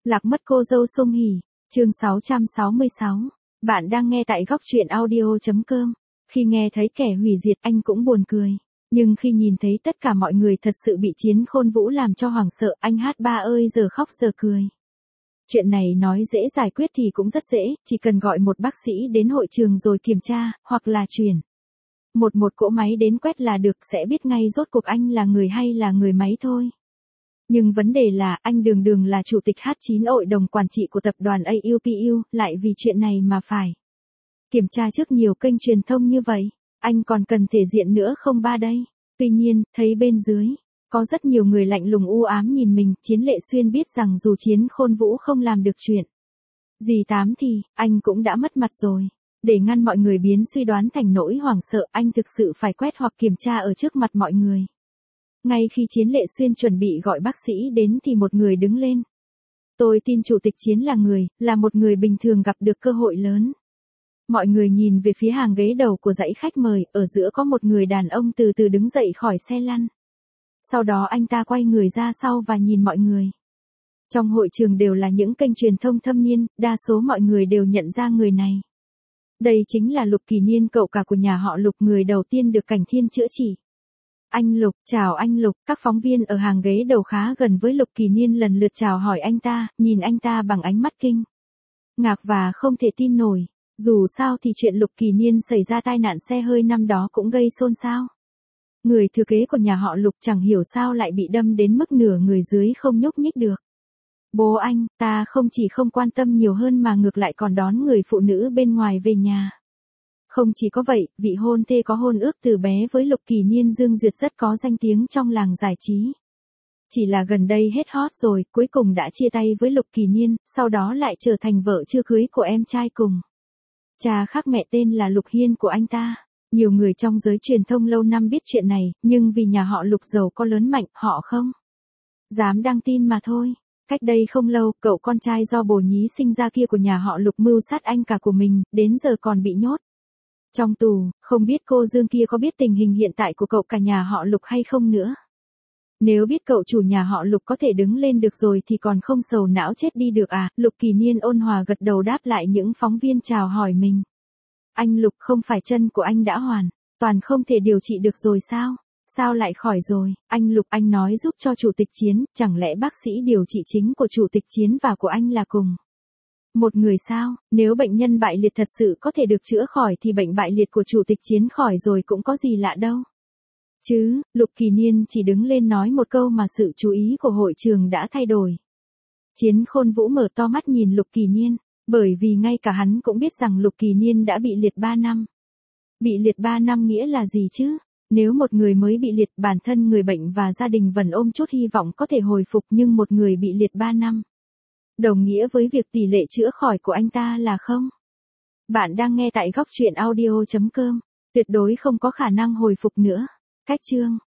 Lạc mất cô dâu Sung Hỉ, chương 666. Bạn đang nghe tại góc truyện audio.com. Khi nghe thấy kẻ hủy diệt anh cũng buồn cười. Nhưng khi nhìn thấy tất cả mọi người thật sự bị Chiến Khôn Vũ làm cho hoảng sợ, anh hát ba ơi giờ khóc giờ cười. Chuyện này nói dễ giải quyết thì cũng rất dễ, chỉ cần gọi một bác sĩ đến hội trường rồi kiểm tra, hoặc là chuyển một cỗ máy đến quét là được, sẽ biết ngay rốt cuộc anh là người hay là người máy thôi. Nhưng vấn đề là anh đường đường là chủ tịch H9 hội đồng quản trị của tập đoàn AUPU, lại vì chuyện này mà phải kiểm tra trước nhiều kênh truyền thông như vậy. Anh còn cần thể diện nữa không ba đây? Tuy nhiên, thấy bên dưới có rất nhiều người lạnh lùng u ám nhìn mình, Chiến Lệ Xuyên biết rằng dù Chiến Khôn Vũ không làm được chuyện gì tám thì, anh cũng đã mất mặt rồi. Để ngăn mọi người biến suy đoán thành nỗi hoảng sợ, anh thực sự phải quét hoặc kiểm tra ở trước mặt mọi người. Ngay khi Chiến Lệ Xuyên chuẩn bị gọi bác sĩ đến thì một người đứng lên. Tôi tin chủ tịch Chiến là một người bình thường gặp được cơ hội lớn. Mọi người nhìn về phía hàng ghế đầu của dãy khách mời, ở giữa có một người đàn ông từ từ đứng dậy khỏi xe lăn. Sau đó anh ta quay người ra sau và nhìn mọi người. Trong hội trường đều là những kênh truyền thông thâm niên, đa số mọi người đều nhận ra người này. Đây chính là Lục Kỳ Niên, cậu cả của nhà họ Lục, người đầu tiên được Cảnh Thiên chữa trị. Anh Lục, chào anh Lục, các phóng viên ở hàng ghế đầu khá gần với Lục Kỳ Niên lần lượt chào hỏi anh ta, nhìn anh ta bằng ánh mắt kinh ngạc và không thể tin nổi. Dù sao thì chuyện Lục Kỳ Niên xảy ra tai nạn xe hơi năm đó cũng gây xôn xao. Người thừa kế của nhà họ Lục chẳng hiểu sao lại bị đâm đến mức nửa người dưới không nhúc nhích được. Bố anh, ta không chỉ không quan tâm nhiều hơn mà ngược lại còn đón người phụ nữ bên ngoài về nhà. Không chỉ có vậy, vị hôn thê có hôn ước từ bé với Lục Kỳ Niên Dương Duyệt rất có danh tiếng trong làng giải trí. Chỉ là gần đây hết hot rồi, cuối cùng đã chia tay với Lục Kỳ Niên, sau đó lại trở thành vợ chưa cưới của em trai cùng cha khác mẹ tên là Lục Hiên của anh ta. Nhiều người trong giới truyền thông lâu năm biết chuyện này, nhưng vì nhà họ Lục giàu có lớn mạnh, họ không dám đăng tin mà thôi. Cách đây không lâu, cậu con trai do bồ nhí sinh ra kia của nhà họ Lục mưu sát anh cả của mình, đến giờ còn bị nhốt trong tù. Không biết cô Dương kia có biết tình hình hiện tại của cậu cả nhà họ Lục hay không nữa. Nếu biết cậu chủ nhà họ Lục có thể đứng lên được rồi thì còn không sầu não chết đi được à? Lục Kỳ Niên ôn hòa gật đầu đáp lại những phóng viên chào hỏi mình. Anh Lục, không phải chân của anh đã hoàn toàn không thể điều trị được rồi sao? Sao lại khỏi rồi? Anh Lục, anh nói giúp cho chủ tịch Chiến, chẳng lẽ bác sĩ điều trị chính của chủ tịch Chiến và của anh là cùng một người sao? Nếu bệnh nhân bại liệt thật sự có thể được chữa khỏi thì bệnh bại liệt của chủ tịch Chiến khỏi rồi cũng có gì lạ đâu chứ. Lục Kỳ Niên chỉ đứng lên nói một câu mà sự chú ý của hội trường đã thay đổi. Chiến Khôn Vũ mở to mắt nhìn Lục Kỳ Niên, bởi vì ngay cả hắn cũng biết rằng Lục Kỳ Niên đã bị liệt 3 năm. Bị liệt 3 năm nghĩa là gì chứ? Nếu một người mới bị liệt, bản thân người bệnh và gia đình vẫn ôm chút hy vọng có thể hồi phục, nhưng một người bị liệt 3 năm đồng nghĩa với việc tỷ lệ chữa khỏi của anh ta là không. Bạn đang nghe tại góc truyện audio.com. Tuyệt đối không có khả năng hồi phục nữa. Cách chương